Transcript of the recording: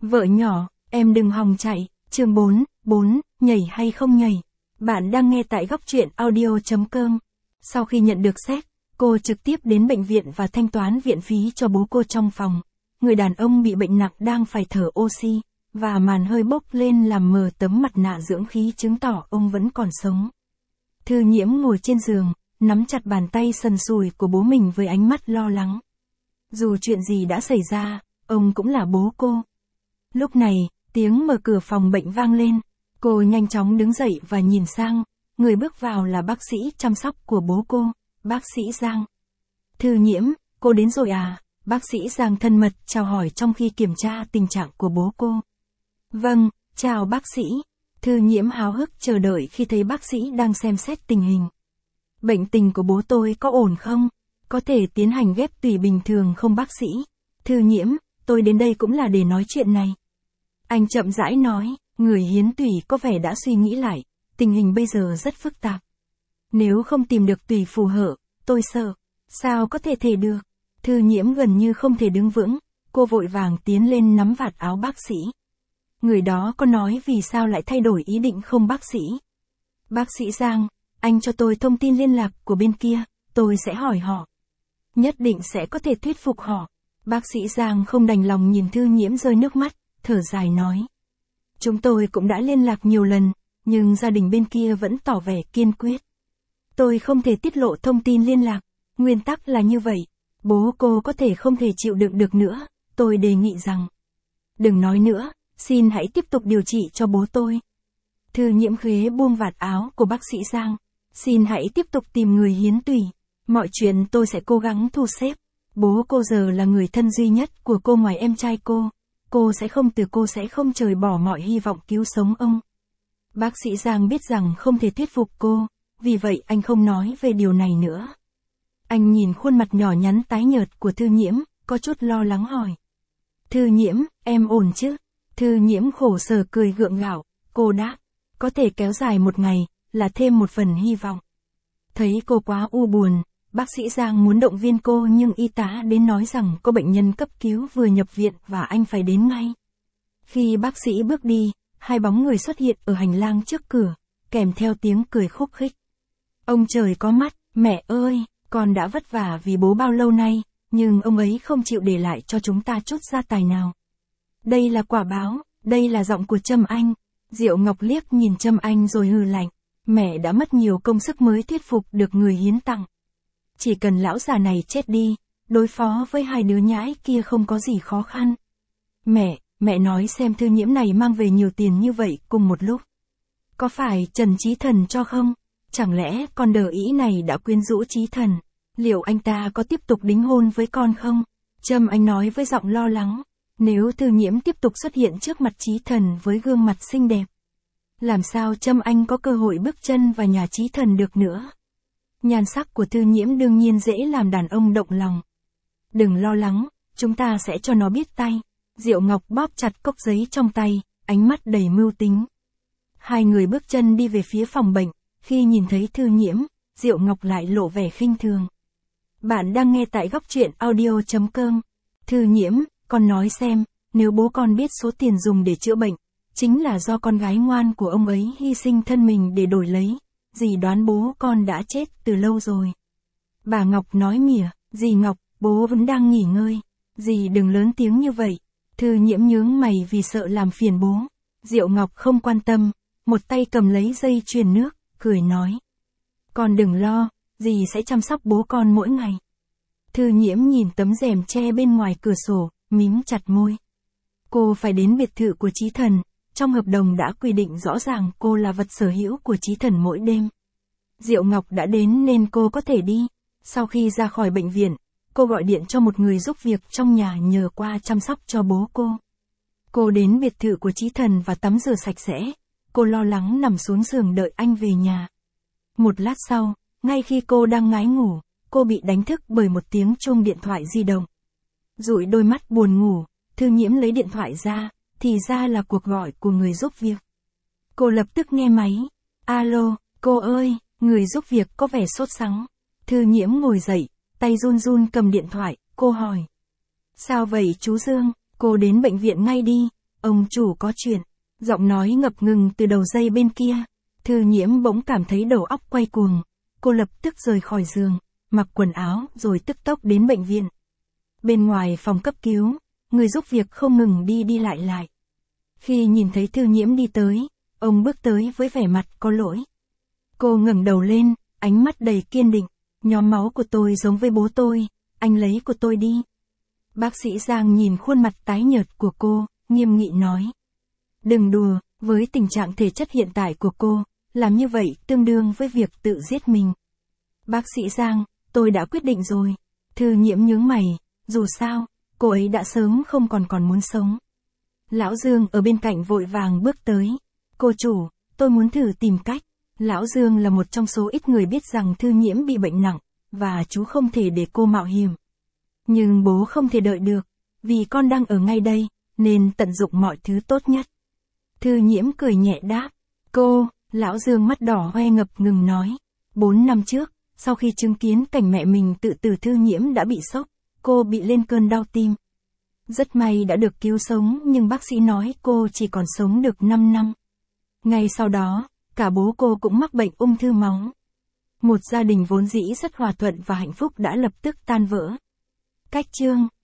Vợ nhỏ, em đừng hòng chạy, chương 4, nhảy hay không nhảy. Bạn đang nghe tại góc truyện audio.com. Sau khi nhận được séc, cô trực tiếp đến bệnh viện và thanh toán viện phí cho bố cô trong phòng. Người đàn ông bị bệnh nặng đang phải thở oxy, và màn hơi bốc lên làm mờ tấm mặt nạ dưỡng khí chứng tỏ ông vẫn còn sống. Thư Nhiễm ngồi trên giường, nắm chặt bàn tay sần sùi của bố mình với ánh mắt lo lắng. Dù chuyện gì đã xảy ra, ông cũng là bố cô. Lúc này, tiếng mở cửa phòng bệnh vang lên. Cô nhanh chóng đứng dậy và nhìn sang. Người bước vào là bác sĩ chăm sóc của bố cô, bác sĩ Giang. Thư Nhiễm, cô đến rồi à? Bác sĩ Giang thân mật chào hỏi trong khi kiểm tra tình trạng của bố cô. Vâng, chào bác sĩ. Thư Nhiễm háo hức chờ đợi khi thấy bác sĩ đang xem xét tình hình. Bệnh tình của bố tôi có ổn không? Có thể tiến hành ghép tủy bình thường không bác sĩ? Thư Nhiễm, tôi đến đây cũng là để nói chuyện này. Anh chậm rãi nói, người hiến tủy có vẻ đã suy nghĩ lại, tình hình bây giờ rất phức tạp. Nếu không tìm được tủy phù hợp, tôi sợ. Sao có thể được? Thư Nhiễm gần như không thể đứng vững, cô vội vàng tiến lên nắm vạt áo bác sĩ. Người đó có nói vì sao lại thay đổi ý định không bác sĩ? Bác sĩ Giang, anh cho tôi thông tin liên lạc của bên kia, tôi sẽ hỏi họ. Nhất định sẽ có thể thuyết phục họ. Bác sĩ Giang không đành lòng nhìn Thư Nhiễm rơi nước mắt, thở dài nói. Chúng tôi cũng đã liên lạc nhiều lần, nhưng gia đình bên kia vẫn tỏ vẻ kiên quyết. Tôi không thể tiết lộ thông tin liên lạc, nguyên tắc là như vậy. Bố cô có thể không thể chịu đựng được nữa, tôi đề nghị rằng. Đừng nói nữa, xin hãy tiếp tục điều trị cho bố tôi. Thư Nhiễm khế buông vạt áo của bác sĩ Giang. Xin hãy tiếp tục tìm người hiến tủy. Mọi chuyện tôi sẽ cố gắng thu xếp. Bố cô giờ là người thân duy nhất của cô ngoài em trai cô. Cô sẽ không chời bỏ mọi hy vọng cứu sống ông. Bác sĩ Giang biết rằng không thể thuyết phục cô, vì vậy anh không nói về điều này nữa. Anh nhìn khuôn mặt nhỏ nhắn tái nhợt của Thư Nhiễm, có chút lo lắng hỏi. Thư Nhiễm, em ổn chứ? Thư Nhiễm khổ sở cười gượng gạo, cô đáp, có thể kéo dài một ngày, là thêm một phần hy vọng. Thấy cô quá u buồn, bác sĩ Giang muốn động viên cô nhưng y tá đến nói rằng có bệnh nhân cấp cứu vừa nhập viện và anh phải đến ngay. Khi bác sĩ bước đi, hai bóng người xuất hiện ở hành lang trước cửa, kèm theo tiếng cười khúc khích. Ông trời có mắt, mẹ ơi, con đã vất vả vì bố bao lâu nay, nhưng ông ấy không chịu để lại cho chúng ta chút gia tài nào. Đây là quả báo, đây là giọng của Trâm Anh. Diệu Ngọc liếc nhìn Trâm Anh rồi hừ lạnh. Mẹ đã mất nhiều công sức mới thuyết phục được người hiến tặng. Chỉ cần lão già này chết đi, đối phó với hai đứa nhãi kia không có gì khó khăn. Mẹ nói xem Thư Nhiễm này mang về nhiều tiền như vậy cùng một lúc. Có phải Trần Chí Thần cho không? Chẳng lẽ con đờ ý này đã quyến rũ Chí Thần? Liệu anh ta có tiếp tục đính hôn với con không? Trâm Anh nói với giọng lo lắng. Nếu Thư Nhiễm tiếp tục xuất hiện trước mặt Chí Thần với gương mặt xinh đẹp, làm sao Trâm Anh có cơ hội bước chân vào nhà Chí Thần được nữa? Nhan sắc của Thư Nhiễm đương nhiên dễ làm đàn ông động lòng. Đừng lo lắng, chúng ta sẽ cho nó biết tay. Diệu Ngọc bóp chặt cốc giấy trong tay, ánh mắt đầy mưu tính. Hai người bước chân đi về phía phòng bệnh, khi nhìn thấy Thư Nhiễm, Diệu Ngọc lại lộ vẻ khinh thường. Bạn đang nghe tại góc truyện audio.com. Thư Nhiễm, con nói xem, nếu bố con biết số tiền dùng để chữa bệnh, chính là do con gái ngoan của ông ấy hy sinh thân mình để đổi lấy, dì đoán bố con đã chết từ lâu rồi. Bà Ngọc nói mỉa, dì Ngọc, bố vẫn đang nghỉ ngơi, dì đừng lớn tiếng như vậy. Thư Nhiễm nhướng mày vì sợ làm phiền bố. Diệu Ngọc không quan tâm, một tay cầm lấy dây truyền nước, cười nói. Con đừng lo, dì sẽ chăm sóc bố con mỗi ngày. Thư Nhiễm nhìn tấm rèm che bên ngoài cửa sổ, mím chặt môi. Cô phải đến biệt thự của Chí Thần, trong hợp đồng đã quy định rõ ràng cô là vật sở hữu của Chí Thần mỗi đêm. Diệu Ngọc đã đến nên cô có thể đi. Sau khi ra khỏi bệnh viện, cô gọi điện cho một người giúp việc trong nhà nhờ qua chăm sóc cho bố cô. Cô đến biệt thự của Chí Thần và tắm rửa sạch sẽ. Cô lo lắng nằm xuống giường đợi anh về nhà. Một lát sau, ngay khi cô đang ngái ngủ, cô bị đánh thức bởi một tiếng chuông điện thoại di động. Dụi đôi mắt buồn ngủ, Thư Nhiễm lấy điện thoại ra, thì ra là cuộc gọi của người giúp việc. Cô lập tức nghe máy. Alo, cô ơi, người giúp việc có vẻ sốt sắng. Thư Nhiễm ngồi dậy, tay run run cầm điện thoại, cô hỏi. Sao vậy chú Dương, cô đến bệnh viện ngay đi, Ông chủ có chuyện. Giọng nói ngập ngừng từ đầu dây bên kia. Thư Nhiễm bỗng cảm thấy đầu óc quay cuồng. Cô lập tức rời khỏi giường, mặc quần áo rồi tức tốc đến bệnh viện. Bên ngoài phòng cấp cứu, người giúp việc không ngừng đi lại. Khi nhìn thấy Thư Nhiễm đi tới, ông bước tới với vẻ mặt có lỗi. Cô ngẩng đầu lên, ánh mắt đầy kiên định. Nhóm máu của tôi giống với bố tôi, anh lấy của tôi đi. Bác sĩ Giang nhìn khuôn mặt tái nhợt của cô, nghiêm nghị nói. Đừng đùa, với tình trạng thể chất hiện tại của cô, làm như vậy tương đương với việc tự giết mình. Bác sĩ Giang, tôi đã quyết định rồi. Thư Nhiễm nhướng mày, dù sao, cô ấy đã sớm không còn muốn sống. Lão Dương ở bên cạnh vội vàng bước tới. Cô chủ, tôi muốn thử tìm cách. Lão Dương là một trong số ít người biết rằng Thư Nhiễm bị bệnh nặng, và chú không thể để cô mạo hiểm. Nhưng bố không thể đợi được, vì con đang ở ngay đây, nên tận dụng mọi thứ tốt nhất. Thư Nhiễm cười nhẹ đáp. Cô, Lão Dương mắt đỏ hoe ngập ngừng nói. 4 năm trước, sau khi chứng kiến cảnh mẹ mình tự tử, Thư Nhiễm đã bị sốc, cô bị lên cơn đau tim. Rất may đã được cứu sống, nhưng bác sĩ nói cô chỉ còn sống được 5 năm. Ngay sau đó, cả bố cô cũng mắc bệnh ung thư máu. Một gia đình vốn dĩ rất hòa thuận và hạnh phúc đã lập tức tan vỡ. Cách chương